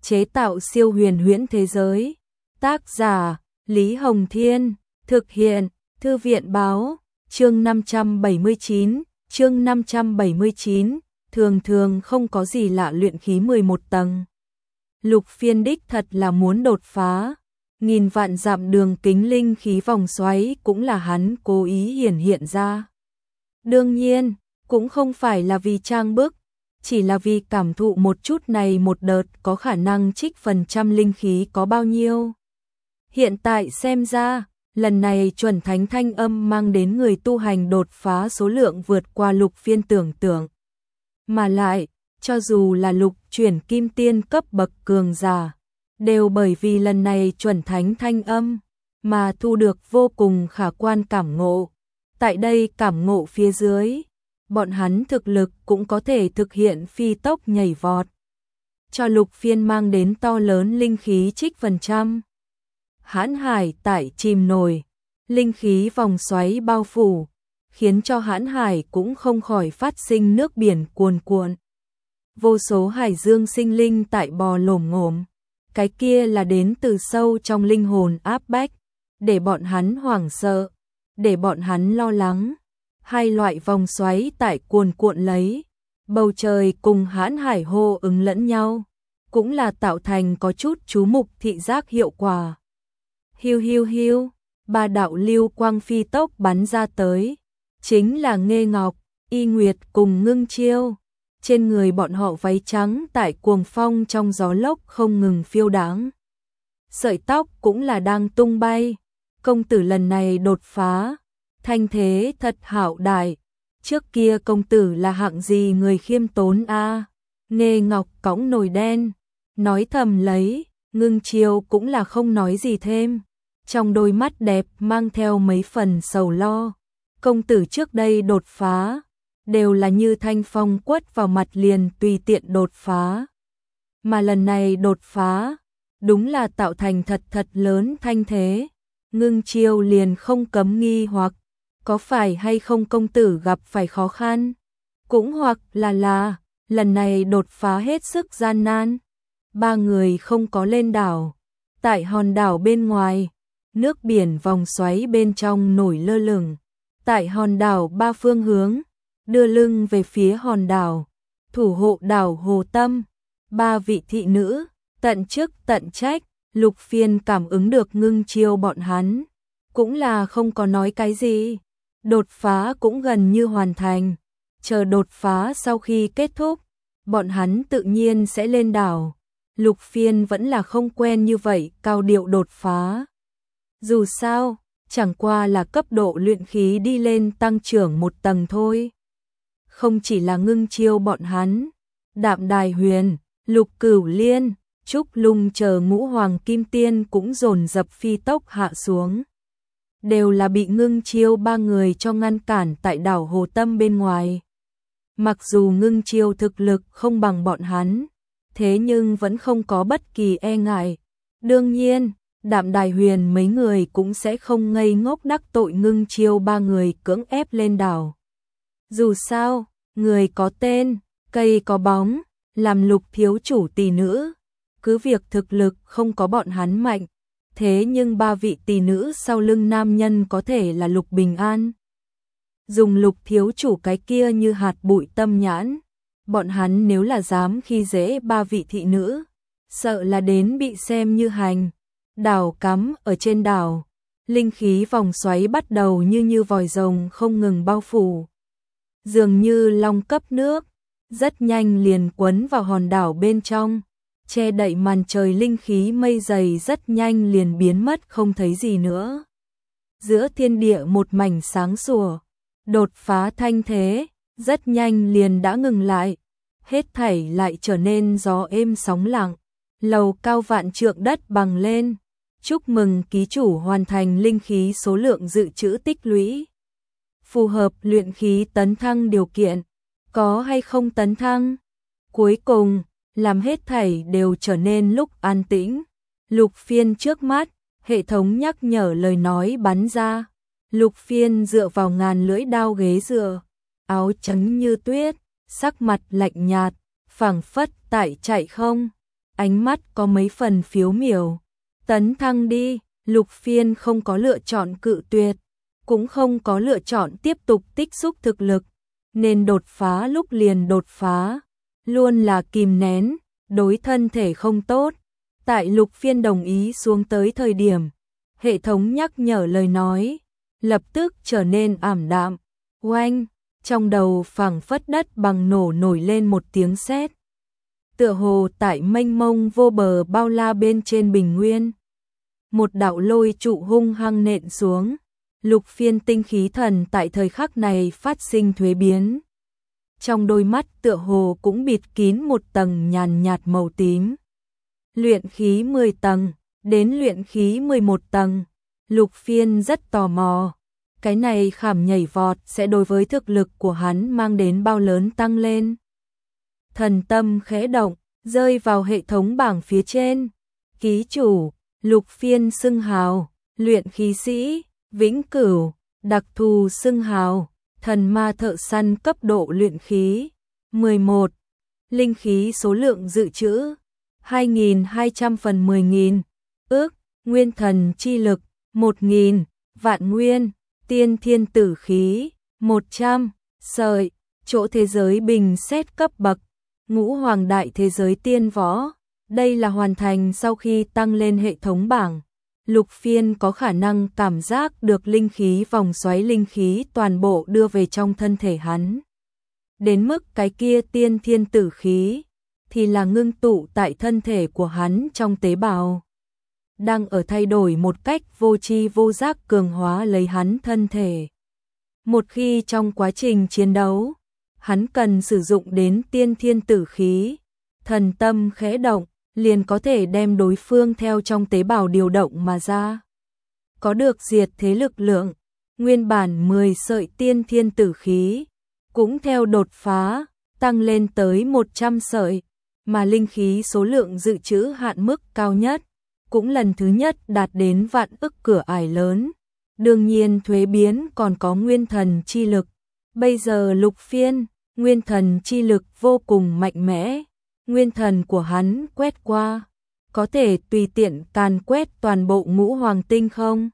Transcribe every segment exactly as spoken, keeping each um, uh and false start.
chế tạo siêu huyền huyễn thế giới. Tác giả Lý Hồng Thiên, thực hiện Thư viện Báo. Chương năm trăm bảy mươi chín, chương năm trăm bảy mươi chín, thường thường không có gì lạ luyện khí mười một tầng. Lục Phiên đích thật là muốn đột phá, nghìn vạn dặm đường kính linh khí vòng xoáy cũng là hắn cố ý hiển hiện ra. Đương nhiên, cũng không phải là vì trang bức, chỉ là vì cảm thụ một chút này một đợt có khả năng trích phần trăm linh khí có bao nhiêu. Hiện tại xem ra, lần này chuẩn thánh thanh âm mang đến người tu hành đột phá số lượng vượt qua Lục Phiên tưởng tượng. Mà lại, cho dù là lục chuyển kim tiên cấp bậc cường giả, đều bởi vì lần này chuẩn thánh thanh âm, mà thu được vô cùng khả quan cảm ngộ. Tại đây cảm ngộ phía dưới, bọn hắn thực lực cũng có thể thực hiện phi tốc nhảy vọt, cho Lục Phiên mang đến to lớn linh khí trích phần trăm. Hãn hải tại chìm nổi, linh khí vòng xoáy bao phủ, khiến cho hãn hải cũng không khỏi phát sinh nước biển cuồn cuộn. Vô số hải dương sinh linh tại bò lổm ngổm, cái kia là đến từ sâu trong linh hồn áp bách, để bọn hắn hoảng sợ, để bọn hắn lo lắng. Hai loại vòng xoáy tại cuồn cuộn lấy, bầu trời cùng hãn hải hô ứng lẫn nhau, cũng là tạo thành có chút chú mục thị giác hiệu quả. Hiu hiu hiu, ba đạo lưu quang phi tốc bắn ra tới, chính là Nghê Ngọc, Y Nguyệt cùng Ngưng Chiêu. Trên người bọn họ váy trắng tại cuồng phong trong gió lốc không ngừng phiêu đáng. Sợi tóc cũng là đang tung bay. Công tử lần này đột phá, thanh thế thật hảo đại. Trước kia công tử là hạng gì người khiêm tốn a? À? Nghê Ngọc cõng nồi đen, nói thầm lấy, Ngưng Chiêu cũng là không nói gì thêm. Trong đôi mắt đẹp mang theo mấy phần sầu lo. Công tử trước đây đột phá, đều là như thanh phong quất vào mặt liền tùy tiện đột phá. Mà lần này đột phá, đúng là tạo thành thật thật lớn thanh thế. Ngưng Chiêu liền không cấm nghi hoặc, có phải hay không công tử gặp phải khó khăn? Cũng hoặc là là, lần này đột phá hết sức gian nan. Ba người không có lên đảo. Tại hòn đảo bên ngoài, nước biển vòng xoáy bên trong nổi lơ lửng. Tại hòn đảo ba phương hướng, đưa lưng về phía hòn đảo, thủ hộ đảo Hồ Tâm, ba vị thị nữ, tận chức tận trách. Lục Phiên cảm ứng được Ngưng Chiêu bọn hắn, cũng là không có nói cái gì. Đột phá cũng gần như hoàn thành, chờ đột phá sau khi kết thúc, bọn hắn tự nhiên sẽ lên đảo. Lục Phiên vẫn là không quen như vậy cao điệu đột phá. Dù sao, chẳng qua là cấp độ luyện khí đi lên tăng trưởng một tầng thôi. Không chỉ là Ngưng Chiêu bọn hắn, Đạm Đài Huyền, Lục Cửu Liên, Trúc Lung chờ ngũ hoàng kim tiên cũng dồn dập phi tốc hạ xuống. Đều là bị Ngưng Chiêu ba người cho ngăn cản tại đảo Hồ Tâm bên ngoài. Mặc dù Ngưng Chiêu thực lực không bằng bọn hắn, thế nhưng vẫn không có bất kỳ e ngại. Đương nhiên, Đạm Đài Huyền mấy người cũng sẽ không ngây ngốc đắc tội Ngưng Chiêu ba người cưỡng ép lên đảo. Dù sao, người có tên, cây có bóng, làm Lục thiếu chủ tỷ nữ, cứ việc thực lực không có bọn hắn mạnh, thế nhưng ba vị tỷ nữ sau lưng nam nhân có thể là Lục Bình An. Dùng Lục thiếu chủ cái kia như hạt bụi tâm nhãn, bọn hắn nếu là dám khi dễ ba vị thị nữ, sợ là đến bị xem như hành. Đảo cắm ở trên đảo, linh khí vòng xoáy bắt đầu như như vòi rồng không ngừng bao phủ. Dường như long cấp nước, rất nhanh liền quấn vào hòn đảo bên trong, che đậy màn trời linh khí mây dày rất nhanh liền biến mất không thấy gì nữa. Giữa thiên địa một mảnh sáng sủa, đột phá thanh thế, rất nhanh liền đã ngừng lại, hết thảy lại trở nên gió êm sóng lặng, lầu cao vạn trượng đất bằng lên. Chúc mừng ký chủ hoàn thành linh khí số lượng dự trữ tích lũy. Phù hợp luyện khí tấn thăng điều kiện, có hay không tấn thăng? Cuối cùng, làm hết thảy đều trở nên lúc an tĩnh. Lục Phiên trước mắt, hệ thống nhắc nhở lời nói bắn ra. Lục Phiên dựa vào ngàn lưỡi đao ghế dựa, áo trắng như tuyết, sắc mặt lạnh nhạt, phảng phất tại chạy không. ánh mắt có mấy phần phiếu miểu. Tấn thăng đi, Lục Phiên không có lựa chọn cự tuyệt, cũng không có lựa chọn tiếp tục tích xúc thực lực, nên đột phá lúc liền đột phá, luôn là kìm nén, đối thân thể không tốt. Tại Lục Phiên đồng ý xuống tới thời điểm, hệ thống nhắc nhở lời nói, lập tức trở nên ảm đạm. Oanh, trong đầu phảng phất đất bằng nổ nổi lên một tiếng sét. Tựa hồ tại mênh mông vô bờ bao la bên trên bình nguyên, một đạo lôi trụ hung hăng nện xuống. Lục Phiên tinh khí thần tại thời khắc này phát sinh thuế biến. Trong đôi mắt tựa hồ cũng bịt kín một tầng nhàn nhạt màu tím. Luyện khí mười tầng, đến luyện khí mười một tầng, Lục Phiên rất tò mò. Cái này khảm nhảy vọt sẽ đối với thực lực của hắn mang đến bao lớn tăng lên. Thần tâm khẽ động, rơi vào hệ thống bảng phía trên. Ký chủ, Lục Phiên xưng hào, luyện khí sĩ, vĩnh cửu, đặc thù xưng hào, thần ma thợ săn cấp độ luyện khí. mười một. Linh khí số lượng dự trữ hai nghìn hai trăm phần mười nghìn, ước, nguyên thần chi lực một nghìn, vạn nguyên, tiên thiên tử khí một trăm, sợi, chỗ thế giới bình xét cấp bậc, ngũ hoàng đại thế giới tiên võ. Đây là hoàn thành sau khi tăng lên hệ thống bảng. Lục Phiên có khả năng cảm giác được linh khí vòng xoáy linh khí toàn bộ đưa về trong thân thể hắn. Đến mức cái kia tiên thiên tử khí thì là ngưng tụ tại thân thể của hắn trong tế bào, đang ở thay đổi một cách vô tri vô giác cường hóa lấy hắn thân thể. Một khi trong quá trình chiến đấu, hắn cần sử dụng đến tiên thiên tử khí, thần tâm khẽ động, liền có thể đem đối phương theo trong tế bào điều động mà ra. Có được diệt thế lực lượng, nguyên bản mười sợi tiên thiên tử khí, cũng theo đột phá, tăng lên tới một trăm sợi, mà linh khí số lượng dự trữ hạn mức cao nhất, cũng lần thứ nhất đạt đến vạn ức cửa ải lớn. Đương nhiên thuế biến còn có nguyên thần chi lực. Bây giờ Lục Phiên, nguyên thần chi lực vô cùng mạnh mẽ. Nguyên thần của hắn quét qua, có thể tùy tiện càn quét toàn bộ ngũ hoàng tinh không?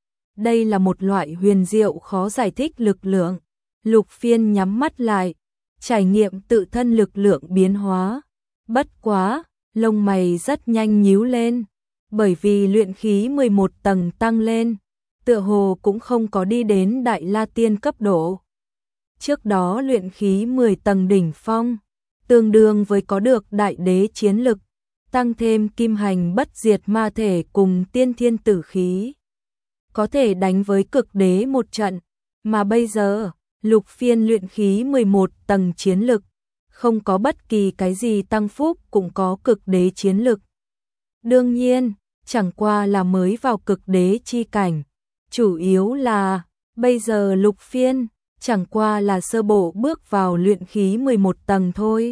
Đây là một loại huyền diệu khó giải thích lực lượng. Lục Phiên nhắm mắt lại, trải nghiệm tự thân lực lượng biến hóa. Bất quá, lông mày rất nhanh nhíu lên, bởi vì luyện khí mười một tầng tăng lên, tựa hồ cũng không có đi đến đại la tiên cấp độ. Trước đó luyện khí mười tầng đỉnh phong, tương đương với có được đại đế chiến lực, tăng thêm kim hành bất diệt ma thể cùng tiên thiên tử khí, có thể đánh với cực đế một trận. Mà bây giờ, Lục Phiên luyện khí mười một tầng chiến lực, không có bất kỳ cái gì tăng phúc, cũng có cực đế chiến lực. Đương nhiên, chẳng qua là mới vào cực đế chi cảnh, chủ yếu là bây giờ Lục Phiên chẳng qua là sơ bộ bước vào luyện khí mười một tầng thôi.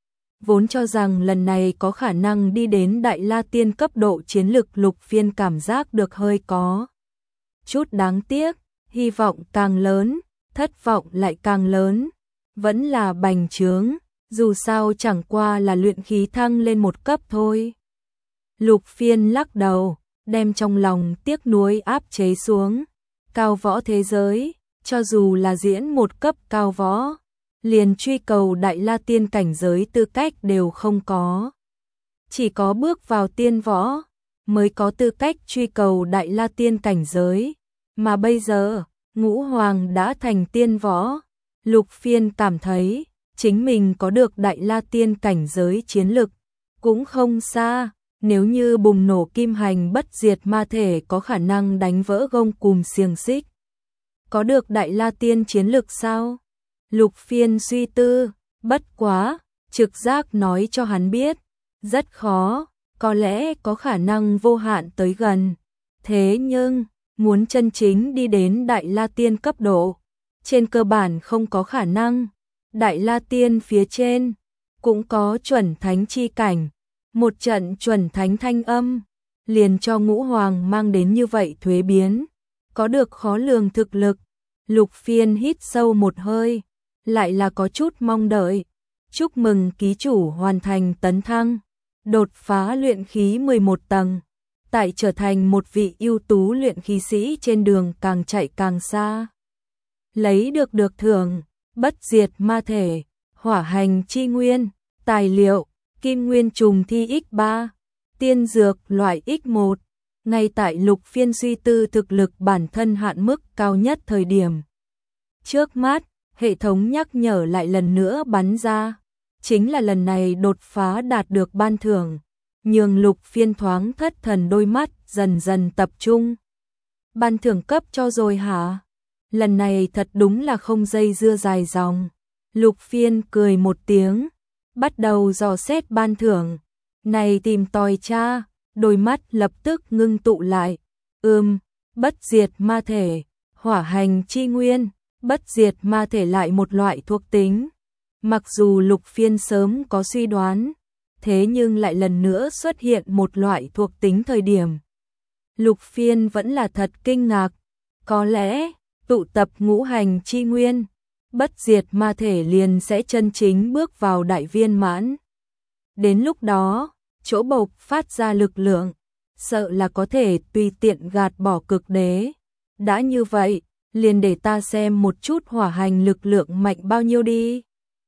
Vốn cho rằng lần này có khả năng đi đến đại la tiên cấp độ chiến lực, Lục Phiên cảm giác được hơi có chút đáng tiếc, hy vọng càng lớn, thất vọng lại càng lớn, vẫn là bành trướng, dù sao chẳng qua là luyện khí thăng lên một cấp thôi. Lục Phiên lắc đầu, đem trong lòng tiếc nuối áp chế xuống. Cao võ thế giới, cho dù là diễn một cấp cao võ, liền truy cầu đại la tiên cảnh giới tư cách đều không có. Chỉ có bước vào tiên võ mới có tư cách truy cầu đại la tiên cảnh giới, mà bây giờ ngũ hoàng đã thành tiên võ. Lục Phiên cảm thấy chính mình có được đại la tiên cảnh giới chiến lực cũng không xa. Nếu như bùng nổ kim hành bất diệt ma thể có khả năng đánh vỡ gông cùm xiềng xích, có được đại la tiên chiến lực sao? Lục Phiên suy tư, bất quá, trực giác nói cho hắn biết, rất khó, có lẽ có khả năng vô hạn tới gần. Thế nhưng, muốn chân chính đi đến đại la tiên cấp độ, trên cơ bản không có khả năng. Đại la tiên phía trên, cũng có chuẩn thánh chi cảnh. Một trận chuẩn thánh thanh âm, liền cho ngũ hoàng mang đến như vậy thuế biến, có được khó lường thực lực. Lục Phiên hít sâu một hơi, lại là có chút mong đợi. Chúc mừng ký chủ hoàn thành tấn thăng. đột phá luyện khí mười một tầng, tại trở thành một vị ưu tú luyện khí sĩ trên đường càng chạy càng xa. Lấy được được thưởng, bất diệt ma thể, hỏa hành chi nguyên, tài liệu, kim nguyên trùng thi x ba, tiên dược loại x một. Ngay tại Lục Phiên suy tư thực lực bản thân hạn mức cao nhất thời điểm. Trước mắt, hệ thống nhắc nhở lại lần nữa bắn ra. Chính là lần này đột phá đạt được ban thưởng, nhường Lục Phiên thoáng thất thần, đôi mắt dần dần tập trung. Ban thưởng cấp cho rồi hả? Lần này thật đúng là không dây dưa dài dòng. Lục Phiên cười một tiếng, bắt đầu dò xét ban thưởng. Này tìm tòi cha, đôi mắt lập tức ngưng tụ lại. Ừm, bất diệt ma thể, hỏa hành chi nguyên, bất diệt ma thể lại một loại thuộc tính. Mặc dù Lục Phiên sớm có suy đoán, thế nhưng lại lần nữa xuất hiện một loại thuộc tính thời điểm. Lục Phiên vẫn là thật kinh ngạc, có lẽ tụ tập ngũ hành chi nguyên, bất diệt ma thể liền sẽ chân chính bước vào đại viên mãn. Đến lúc đó, chỗ bộc phát ra lực lượng, sợ là có thể tùy tiện gạt bỏ cực đế. Đã như vậy, liền để ta xem một chút hỏa hành lực lượng mạnh bao nhiêu đi.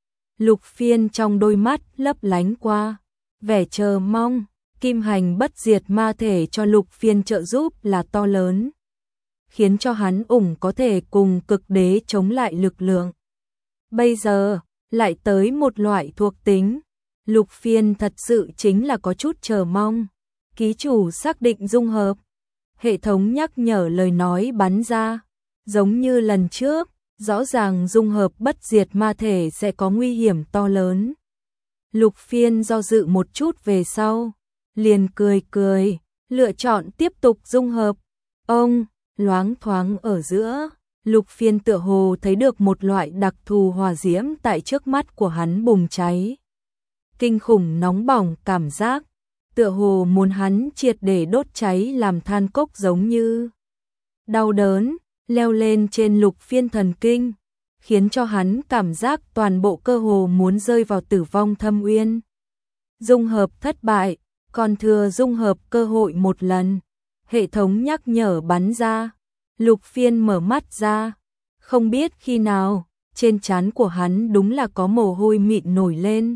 Lục Phiên trong đôi mắt lấp lánh qua vẻ chờ mong, kim hành bất diệt ma thể cho Lục Phiên trợ giúp là to lớn, khiến cho hắn ủng có thể cùng cực đế chống lại lực lượng. Bây giờ, lại tới một loại thuộc tính, Lục Phiên thật sự chính là có chút chờ mong. Ký chủ xác định dung hợp. Hệ thống nhắc nhở lời nói bắn ra, giống như lần trước, rõ ràng dung hợp bất diệt ma thể sẽ có nguy hiểm to lớn. Lục Phiên do dự một chút về sau, liền cười cười, lựa chọn tiếp tục dung hợp. Ông, loáng thoáng ở giữa, Lục Phiên tựa hồ thấy được một loại đặc thù hỏa diễm tại trước mắt của hắn bùng cháy. Kinh khủng nóng bỏng cảm giác, tựa hồ muốn hắn triệt để đốt cháy làm than cốc giống như. Đau đớn, leo lên trên Lục Phiên thần kinh, khiến cho hắn cảm giác toàn bộ cơ hồ muốn rơi vào tử vong thâm uyên. Dung hợp thất bại, còn thừa dung hợp cơ hội một lần. Hệ thống nhắc nhở bắn ra, Lục Phiên mở mắt ra, không biết khi nào, trên trán của hắn đúng là có mồ hôi mịn nổi lên.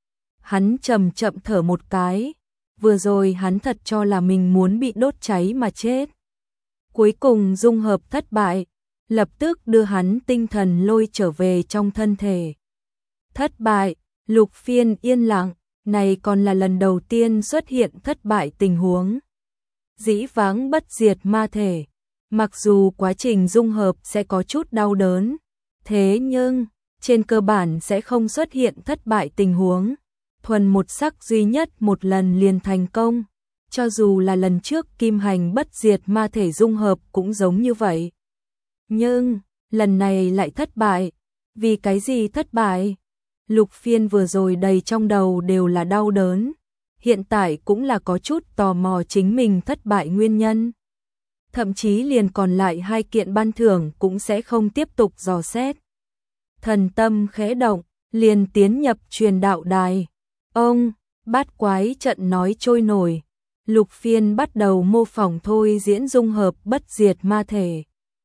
Hắn chậm chậm thở một cái, vừa rồi hắn thật cho là mình muốn bị đốt cháy mà chết. Cuối cùng dung hợp thất bại, lập tức đưa hắn tinh thần lôi trở về trong thân thể. Thất bại, Lục Phiên yên lặng, này còn là lần đầu tiên xuất hiện thất bại tình huống. Dĩ vãng bất diệt ma thể, mặc dù quá trình dung hợp sẽ có chút đau đớn, thế nhưng trên cơ bản sẽ không xuất hiện thất bại tình huống. Thuần một sắc duy nhất một lần liền thành công, cho dù là lần trước kim hành bất diệt ma thể dung hợp cũng giống như vậy. Nhưng, lần này lại thất bại. Vì cái gì thất bại? Lục Phiên vừa rồi đầy trong đầu đều là đau đớn, hiện tại cũng là có chút tò mò chính mình thất bại nguyên nhân. Thậm chí liền còn lại hai kiện ban thưởng cũng sẽ không tiếp tục dò xét. Thần tâm khẽ động, liền tiến nhập truyền đạo đài. Ông, bát quái trận nói trôi nổi. Lục Phiên bắt đầu mô phỏng thôi diễn dung hợp bất diệt ma thể.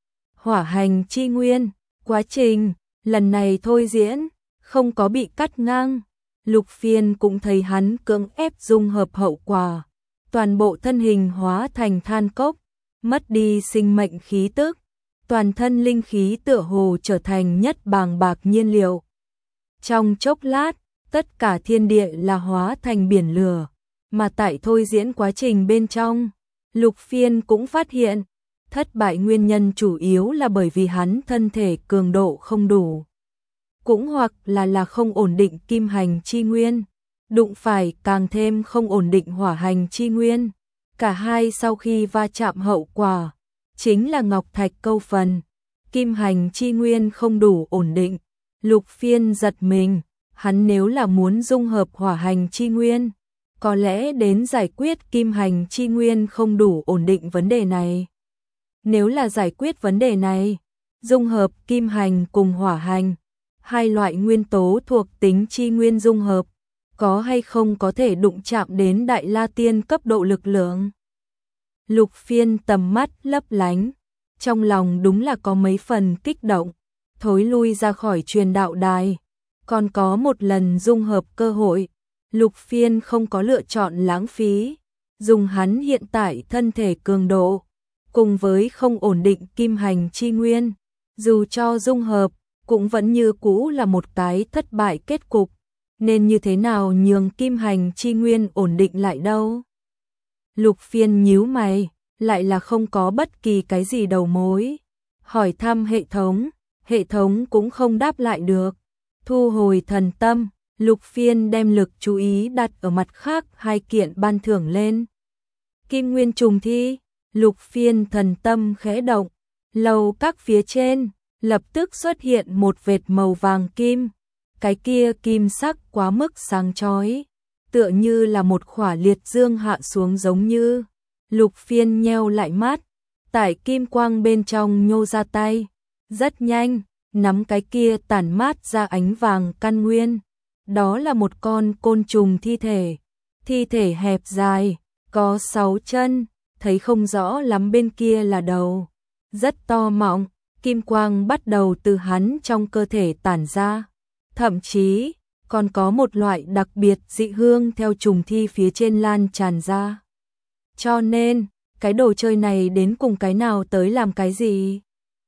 Hỏa hành chi nguyên, quá trình, lần này thôi diễn, không có bị cắt ngang. Lục Phiên cũng thấy hắn cưỡng ép dung hợp hậu quả. Toàn bộ thân hình hóa thành than cốc, mất đi sinh mệnh khí tức. Toàn thân linh khí tựa hồ trở thành nhất bàng bạc nhiên liệu. Trong chốc lát, tất cả thiên địa là hóa thành biển lửa, mà tại thôi diễn quá trình bên trong, Lục Phiên cũng phát hiện, thất bại nguyên nhân chủ yếu là bởi vì hắn thân thể cường độ không đủ, cũng hoặc là là không ổn định kim hành chi nguyên, đụng phải càng thêm không ổn định hỏa hành chi nguyên. Cả hai sau khi va chạm hậu quả, chính là ngọc thạch câu phần, kim hành chi nguyên không đủ ổn định. Lục Phiên giật mình. Hắn nếu là muốn dung hợp hỏa hành chi nguyên, có lẽ đến giải quyết kim hành chi nguyên không đủ ổn định vấn đề này. Nếu là giải quyết vấn đề này, dung hợp kim hành cùng hỏa hành, hai loại nguyên tố thuộc tính chi nguyên dung hợp, có hay không có thể đụng chạm đến Đại La Tiên cấp độ lực lượng. Lục Phiên tầm mắt lấp lánh, trong lòng đúng là có mấy phần kích động, thối lui ra khỏi truyền đạo đài. Còn có một lần dung hợp cơ hội, Lục Phiên không có lựa chọn lãng phí, dùng hắn hiện tại thân thể cường độ, cùng với không ổn định kim hành chi nguyên, dù cho dung hợp, cũng vẫn như cũ là một cái thất bại kết cục, nên như thế nào nhường kim hành chi nguyên ổn định lại đâu. Lục Phiên nhíu mày, lại là không có bất kỳ cái gì đầu mối, hỏi thăm hệ thống, hệ thống cũng không đáp lại được. Thu hồi thần tâm, Lục Phiên đem lực chú ý đặt ở mặt khác hai kiện ban thưởng lên. Kim nguyên trùng thi, Lục Phiên thần tâm khẽ động, lầu các phía trên, lập tức xuất hiện một vệt màu vàng kim, cái kia kim sắc quá mức sáng chói, tựa như là một khỏa liệt dương hạ xuống giống như. Lục Phiên nheo lại mắt, tại kim quang bên trong nhô ra tay, rất nhanh, nắm cái kia tản mát ra ánh vàng căn nguyên. Đó là một con côn trùng thi thể, thi thể hẹp dài, có sáu chân, thấy không rõ lắm bên kia là đầu, rất to mọng, kim quang bắt đầu từ hắn trong cơ thể tản ra, thậm chí còn có một loại đặc biệt dị hương theo trùng thi phía trên lan tràn ra. Cho nên, cái đồ chơi này đến cùng cái nào tới làm cái gì?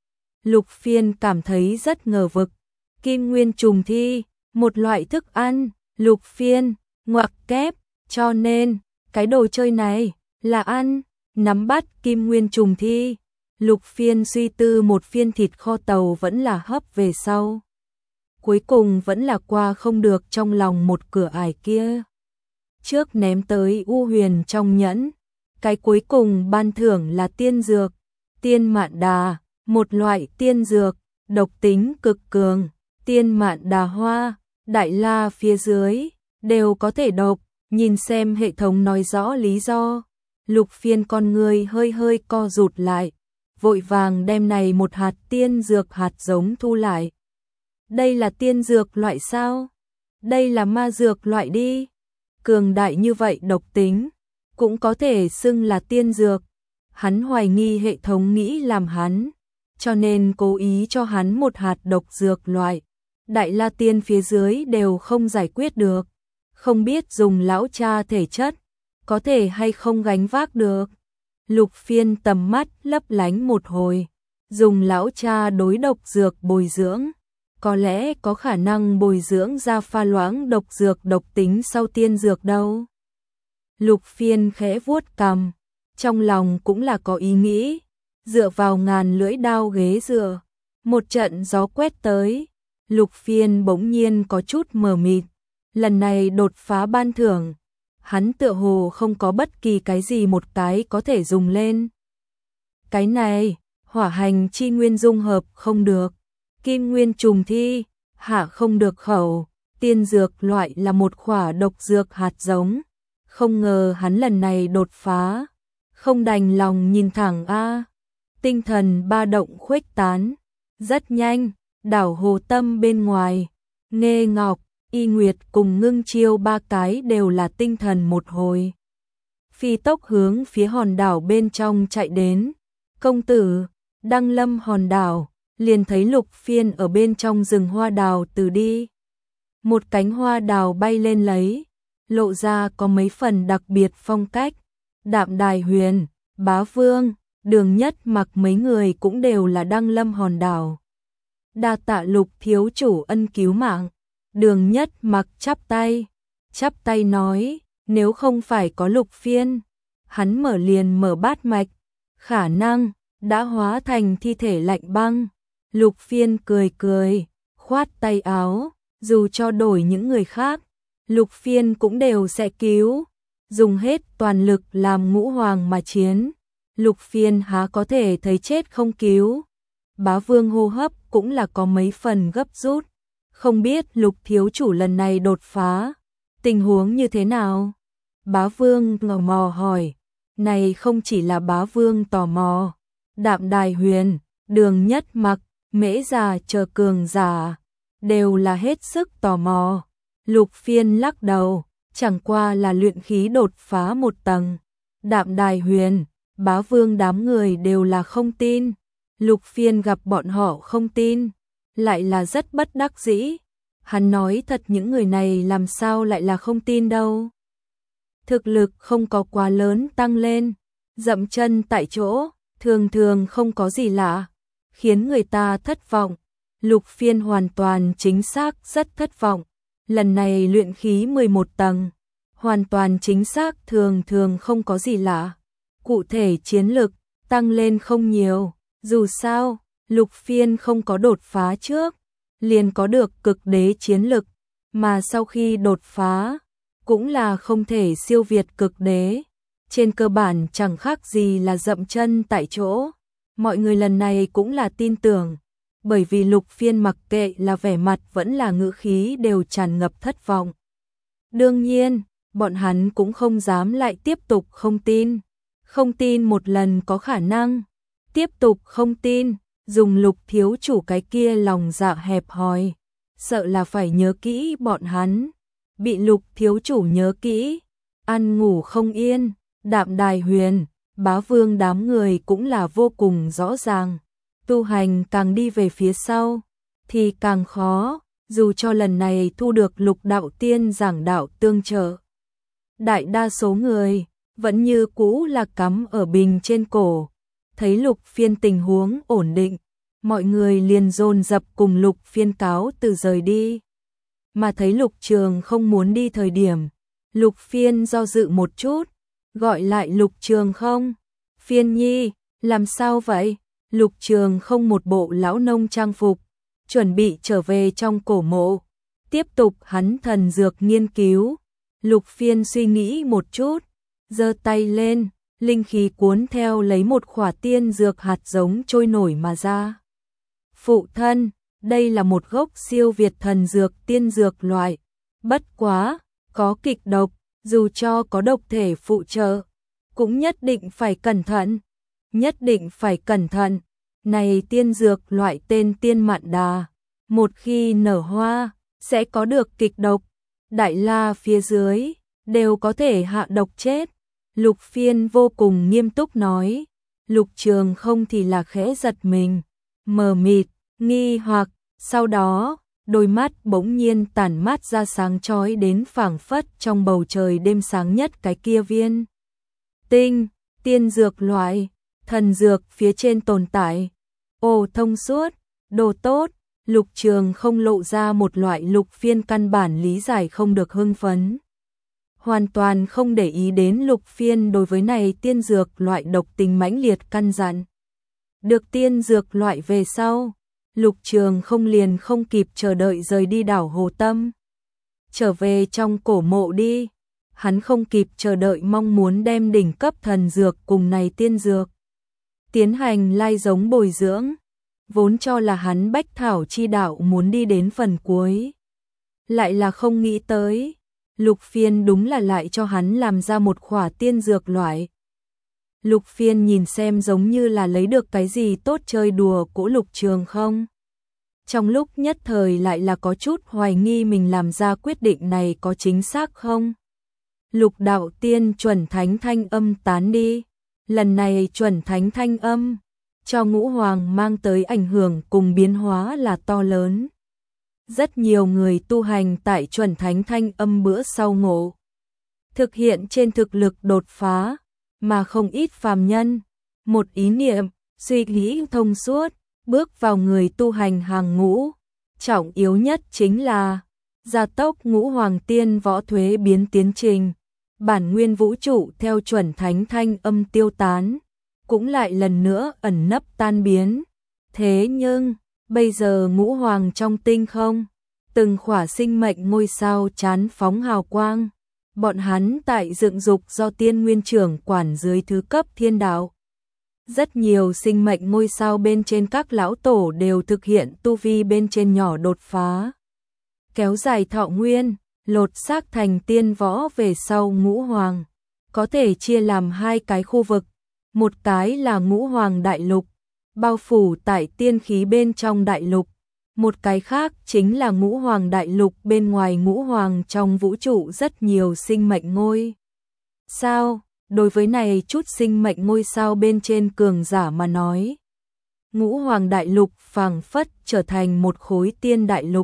Lục Phiên cảm thấy rất ngờ vực. Kim nguyên trùng thi, một loại thức ăn, Lục Phiên, ngoặc kép, cho nên, cái đồ chơi này, là ăn, nắm bắt kim nguyên trùng thi. Lục Phiên suy tư một phiên thịt kho tàu vẫn là hấp về sau. Cuối cùng vẫn là qua không được trong lòng một cửa ải kia. Trước ném tới U Huyền trong nhẫn, cái cuối cùng ban thưởng là tiên dược, tiên mạn đà, một loại tiên dược, độc tính cực cường, tiên mạn đà hoa, đại la phía dưới, đều có thể độc, nhìn xem hệ thống nói rõ lý do. Lục Phiên con người hơi hơi co rụt lại, vội vàng đem này một hạt tiên dược hạt giống thu lại. Đây là tiên dược loại sao? Đây là ma dược loại đi. Cường đại như vậy độc tính, cũng có thể xưng là tiên dược. Hắn hoài nghi hệ thống nghĩ làm hắn, cho nên cố ý cho hắn một hạt độc dược loại. Đại La Tiên phía dưới đều không giải quyết được, không biết dùng lão cha thể chất, có thể hay không gánh vác được. Lục Phiên tầm mắt lấp lánh một hồi, dùng lão cha đối độc dược bồi dưỡng, có lẽ có khả năng bồi dưỡng ra pha loãng độc dược độc tính sau tiên dược đâu. Lục Phiên khẽ vuốt cằm, trong lòng cũng là có ý nghĩ, dựa vào ngàn lưỡi đao ghế dựa, một trận gió quét tới, Lục Phiên bỗng nhiên có chút mờ mịt, lần này đột phá ban thưởng, hắn tựa hồ không có bất kỳ cái gì một cái có thể dùng lên. Cái này, hỏa hành chi nguyên dung hợp không được, kim nguyên trùng thi, hạ không được khẩu, tiên dược loại là một khỏa độc dược hạt giống, không ngờ hắn lần này đột phá, không đành lòng nhìn thẳng a. Tinh thần ba động khuếch tán, rất nhanh, đảo hồ tâm bên ngoài, Nghê Ngọc, Y Nguyệt cùng Ngưng Chiêu ba cái đều là tinh thần một hồi. Phi tốc hướng phía hòn đảo bên trong chạy đến, công tử, đăng lâm hòn đảo, liền thấy Lục Phiên ở bên trong rừng hoa đào từ đi. Một cánh hoa đào bay lên lấy, lộ ra có mấy phần đặc biệt phong cách, Đạm Đài Huyền, Bá Vương, Đường Nhất Mặc mấy người cũng đều là đăng lâm hòn đảo. Đa tạ Lục thiếu chủ ân cứu mạng. Đường Nhất Mặc chắp tay, chắp tay nói, nếu không phải có Lục Phiên, hắn mở liền mở bát mạch, khả năng đã hóa thành thi thể lạnh băng. Lục Phiên cười cười, khoát tay áo, dù cho đổi những người khác, Lục Phiên cũng đều sẽ cứu, dùng hết toàn lực làm ngũ hoàng mà chiến. Lục Phiên há có thể thấy chết không cứu. Bá Vương hô hấp cũng là có mấy phần gấp rút, không biết Lục thiếu chủ lần này đột phá, tình huống như thế nào? Bá Vương ngờ mò hỏi, này không chỉ là Bá Vương tò mò, Đạm Đài Huyền, Đường Nhất Mặc, Mễ Già chờ cường giả, đều là hết sức tò mò. Lục Phiên lắc đầu, chẳng qua là luyện khí đột phá một tầng. Đạm Đài Huyền, Bá Vương đám người đều là không tin. Lục Phiên gặp bọn họ không tin, lại là rất bất đắc dĩ. Hắn nói thật những người này làm sao lại là không tin đâu. Thực lực không có quá lớn tăng lên, dậm chân tại chỗ, thường thường không có gì lạ, khiến người ta thất vọng. Lục Phiên hoàn toàn chính xác rất thất vọng. Lần này luyện khí mười một tầng, hoàn toàn chính xác thường thường không có gì lạ. Cụ thể chiến lực tăng lên không nhiều, dù sao, Lục Phiên không có đột phá trước, liền có được cực đế chiến lực, mà sau khi đột phá, cũng là không thể siêu việt cực đế. Trên cơ bản chẳng khác gì là dậm chân tại chỗ. Mọi người lần này cũng là tin tưởng, bởi vì Lục Phiên mặc kệ là vẻ mặt vẫn là ngữ khí đều tràn ngập thất vọng. Đương nhiên, bọn hắn cũng không dám lại tiếp tục không tin. Không tin một lần có khả năng, tiếp tục không tin, dùng Lục thiếu chủ cái kia lòng dạ hẹp hòi, sợ là phải nhớ kỹ bọn hắn. Bị Lục thiếu chủ nhớ kỹ, ăn ngủ không yên. Đạm Đài Huyền, Bá Vương đám người cũng là vô cùng rõ ràng. Tu hành càng đi về phía sau thì càng khó, dù cho lần này thu được Lục đạo tiên giảng đạo tương trợ. Đại đa số người vẫn như cũ là cắm ở bình trên cổ. Thấy Lục Phiên tình huống ổn định, mọi người liền dồn dập cùng Lục Phiên cáo từ rời đi. Mà thấy Lục Trường không muốn đi thời điểm, Lục Phiên do dự một chút, gọi lại Lục Trường không. Phiên nhi, làm sao vậy? Lục Trường không một bộ lão nông trang phục, chuẩn bị trở về trong cổ mộ. Tiếp tục hắn thần dược nghiên cứu. Lục Phiên suy nghĩ một chút, giơ tay lên, linh khí cuốn theo lấy một khỏa tiên dược hạt giống trôi nổi mà ra. Phụ thân, đây là một gốc siêu việt thần dược tiên dược loại. Bất quá, có kịch độc, dù cho có độc thể phụ trợ, cũng nhất định phải cẩn thận. Nhất định phải cẩn thận. Này tiên dược loại tên Tiên Mạn Đà, một khi nở hoa, sẽ có được kịch độc. Đại la phía dưới, đều có thể hạ độc chết. Lục Phiên vô cùng nghiêm túc nói. Lục Trường không thì là khẽ giật mình, mờ mịt, nghi hoặc, sau đó, đôi mắt bỗng nhiên tản mát ra sáng chói đến phảng phất trong bầu trời đêm sáng nhất cái kia viên. Tinh, tiên dược loại, thần dược phía trên tồn tại. Ồ thông suốt, đồ tốt. Lục Trường không lộ ra một loại Lục Phiên căn bản lý giải không được hưng phấn. Hoàn toàn không để ý đến Lục Phiên đối với này tiên dược loại độc tình mãnh liệt căn dặn. Được tiên dược loại về sau, Lục Trường không liền không kịp chờ đợi rời đi đảo Hồ Tâm. Trở về trong cổ mộ đi. Hắn không kịp chờ đợi mong muốn đem đỉnh cấp thần dược cùng này tiên dược tiến hành lai giống bồi dưỡng. Vốn cho là hắn bách thảo chi đạo muốn đi đến phần cuối, lại là không nghĩ tới, Lục Phiên đúng là lại cho hắn làm ra một khỏa tiên dược loại. Lục Phiên nhìn xem giống như là lấy được cái gì tốt chơi đùa của Lục Trường không. Trong lúc nhất thời lại là có chút hoài nghi mình làm ra quyết định này có chính xác không. Lục đạo tiên chuẩn thánh thanh âm tán đi. Lần này chuẩn thánh thanh âm cho Ngũ Hoàng mang tới ảnh hưởng cùng biến hóa là to lớn. Rất nhiều người tu hành tại chuẩn thánh thanh âm bữa sau ngộ, thực hiện trên thực lực đột phá, mà không ít phàm nhân, một ý niệm, suy nghĩ thông suốt, bước vào người tu hành hàng ngũ. Trọng yếu nhất chính là gia tốc Ngũ Hoàng tiên võ thuế biến tiến trình. Bản nguyên vũ trụ theo chuẩn thánh thanh âm tiêu tán, cũng lại lần nữa ẩn nấp tan biến. Thế nhưng, bây giờ Ngũ Hoàng trong tinh không, từng khỏa sinh mệnh ngôi sao chán phóng hào quang. Bọn hắn tại dựng dục do tiên nguyên trưởng quản dưới thứ cấp thiên đạo. Rất nhiều sinh mệnh ngôi sao bên trên các lão tổ đều thực hiện tu vi bên trên nhỏ đột phá, kéo dài thọ nguyên. Lột xác thành tiên võ về sau Ngũ Hoàng, có thể chia làm hai cái khu vực. Một cái là Ngũ Hoàng đại lục, bao phủ tại tiên khí bên trong đại lục. Một cái khác chính là ngũ hoàng đại lục, bên ngoài ngũ hoàng trong vũ trụ rất nhiều sinh mệnh ngôi sao, đối với này chút sinh mệnh ngôi sao bên trên cường giả mà nói. Ngũ hoàng đại lục phảng phất trở thành một khối tiên đại lục,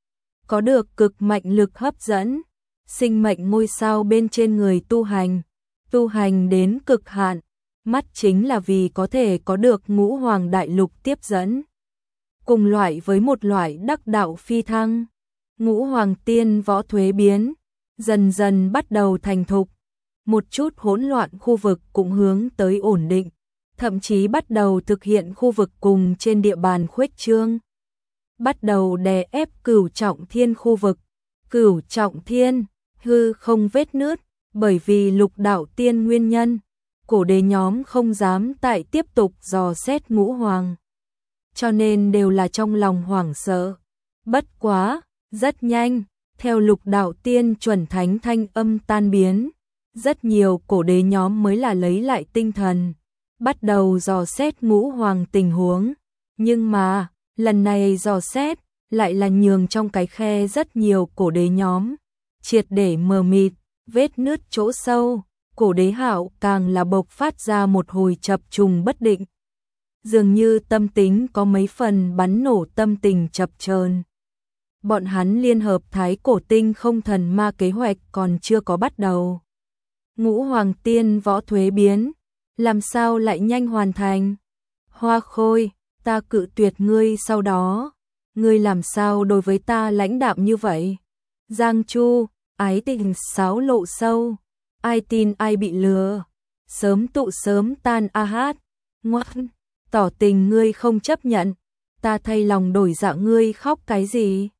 có được cực mạnh lực hấp dẫn, sinh mệnh ngôi sao bên trên người tu hành, tu hành đến cực hạn, mắt chính là vì có thể có được ngũ hoàng đại lục tiếp dẫn. Cùng loại với một loại đắc đạo phi thăng, ngũ hoàng tiên võ thuế biến, dần dần bắt đầu thành thục, một chút hỗn loạn khu vực cũng hướng tới ổn định, thậm chí bắt đầu thực hiện khu vực cùng trên địa bàn khuếch trương. Bắt đầu đè ép cửu trọng thiên khu vực, cửu trọng thiên, hư không vết nứt, bởi vì lục đạo tiên nguyên nhân, cổ đế nhóm không dám tại tiếp tục dò xét ngũ hoàng, cho nên đều là trong lòng hoảng sợ. Bất quá, rất nhanh, theo lục đạo tiên chuẩn thánh thanh âm tan biến, rất nhiều cổ đế nhóm mới là lấy lại tinh thần, bắt đầu dò xét ngũ hoàng tình huống, nhưng mà, lần này dò xét, lại là nhường trong cái khe rất nhiều cổ đế nhóm, triệt để mờ mịt, vết nứt chỗ sâu, cổ đế hạo càng là bộc phát ra một hồi chập trùng bất định. Dường như tâm tính có mấy phần bắn nổ tâm tình chập chờn. Bọn hắn liên hợp thái cổ tinh không thần ma kế hoạch còn chưa có bắt đầu. Ngũ hoàng tiên võ thuế biến, làm sao lại nhanh hoàn thành? Hoa Khôi, ta cự tuyệt ngươi sau đó, ngươi làm sao đối với ta lãnh đạm như vậy? Giang Chu, ái tình sáo lộ sâu, ai tin ai bị lừa, sớm tụ sớm tan a hát, ngoan, tỏ tình ngươi không chấp nhận, ta thay lòng đổi dạ ngươi khóc cái gì?